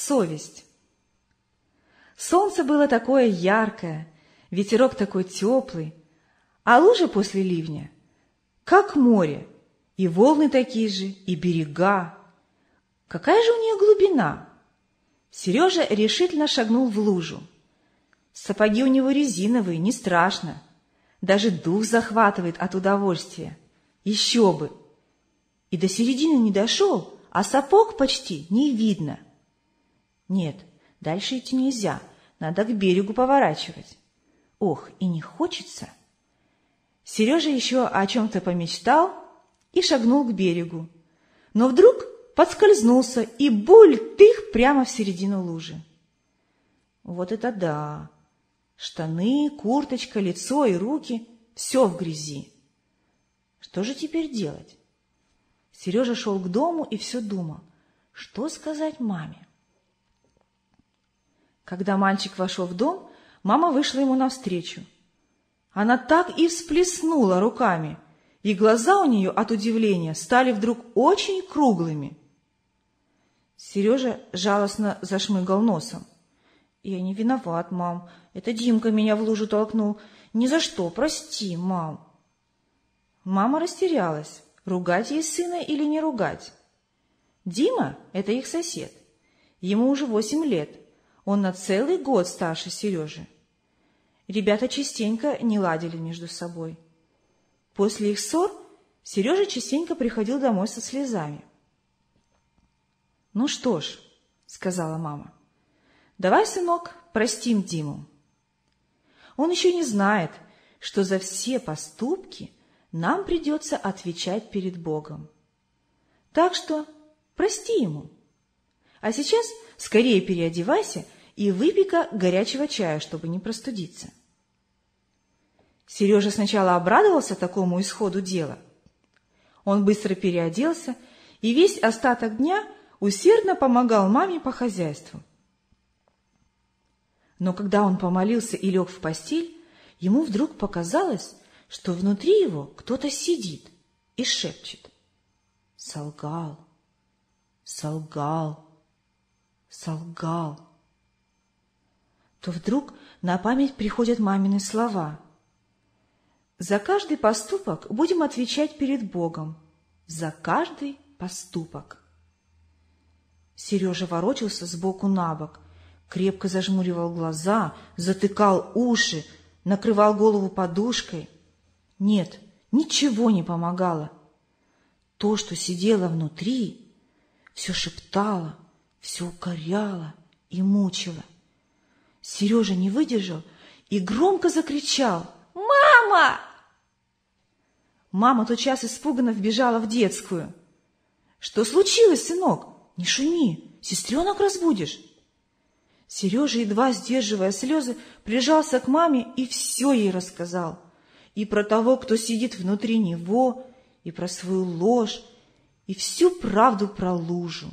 совесть. Солнце было такое яркое, ветерок такой теплый, а лужи после ливня, как море, и волны такие же, и берега. Какая же у нее глубина? Сережа решительно шагнул в лужу. Сапоги у него резиновые, не страшно. Даже дух захватывает от удовольствия. Еще бы! И до середины не дошел, а сапог почти не видно. Нет, дальше идти нельзя, надо к берегу поворачивать. Ох, и не хочется. Сережа еще о чем-то помечтал и шагнул к берегу. Но вдруг подскользнулся и буль-тых прямо в середину лужи. Вот это да! Штаны, курточка, лицо и руки — все в грязи. Что же теперь делать? Сережа шел к дому и все думал, что сказать маме. Когда мальчик вошел в дом, мама вышла ему навстречу. Она так и всплеснула руками, и глаза у нее от удивления стали вдруг очень круглыми. Сережа жалостно зашмыгал носом. «Я не виноват, мам. Это Димка меня в лужу толкнул. Ни за что, прости, мам». Мама растерялась, ругать ей сына или не ругать. Дима — это их сосед. Ему уже 8 лет. Он на целый год старше Сережи. Ребята частенько не ладили между собой. После их ссор Сережа частенько приходил домой со слезами. «Ну что ж», — сказала мама, — «давай, сынок, простим Диму. Он еще не знает, что за все поступки нам придется отвечать перед Богом. Так что прости ему. А сейчас скорее переодевайся и выпей-ка горячего чая, чтобы не простудиться». Сережа сначала обрадовался такому исходу дела. Он быстро переоделся и весь остаток дня усердно помогал маме по хозяйству. Но когда он помолился и лег в постель, ему вдруг показалось, что внутри его кто-то сидит и шепчет: «Солгал, солгал, солгал». То вдруг на память приходят мамины слова: «За каждый поступок будем отвечать перед Богом, за каждый поступок». Сережа ворочался сбоку на бок, крепко зажмуривал глаза, затыкал уши, накрывал голову подушкой. Нет, ничего не помогало. То, что сидело внутри, все шептало, все укоряло и мучило. Сережа не выдержал и громко закричал: «Мама!» Мама тотчас испуганно вбежала в детскую. «Что случилось, сынок? Не шуми, сестренок разбудишь». Сережа, едва сдерживая слезы, прижался к маме и все ей рассказал. И про того, кто сидит внутри него, и про свою ложь, и всю правду про лужу.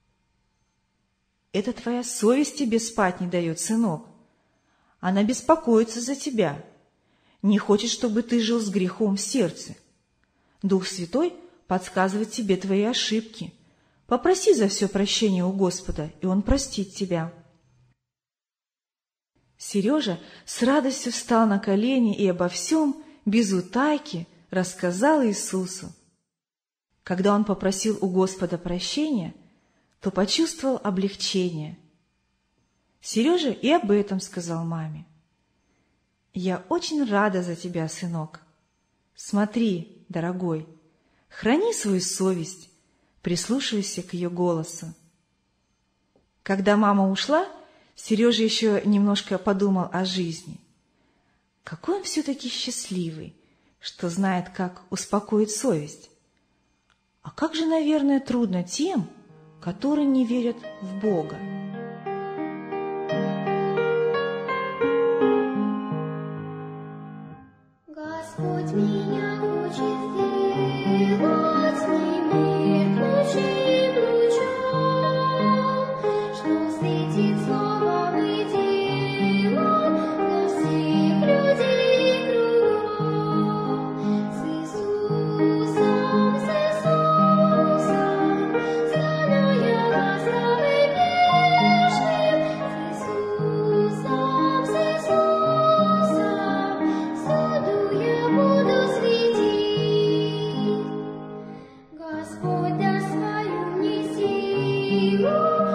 «Это твоя совесть тебе спать не дает, сынок. Она беспокоится за тебя, не хочет, чтобы ты жил с грехом в сердце. Дух Святой подсказывает тебе твои ошибки. Попроси за все прощения у Господа, и Он простит тебя». Сережа с радостью встал на колени и обо всем, без утайки, рассказал Иисусу. Когда он попросил у Господа прощения, то почувствовал облегчение. Сережа и об этом сказал маме. «Я очень рада за тебя, сынок. Смотри, дорогой, храни свою совесть, прислушивайся к ее голосу». Когда мама ушла, Сережа еще немножко подумал о жизни. Какой он все-таки счастливый, что знает, как успокоить совесть. А как же, наверное, трудно тем, которые не верят в Бога. Господь меня учит сделать с ним мир ключи ключом, что светит словом и делом для всех людей кругом. С Иисусом, знаю я ласковый миру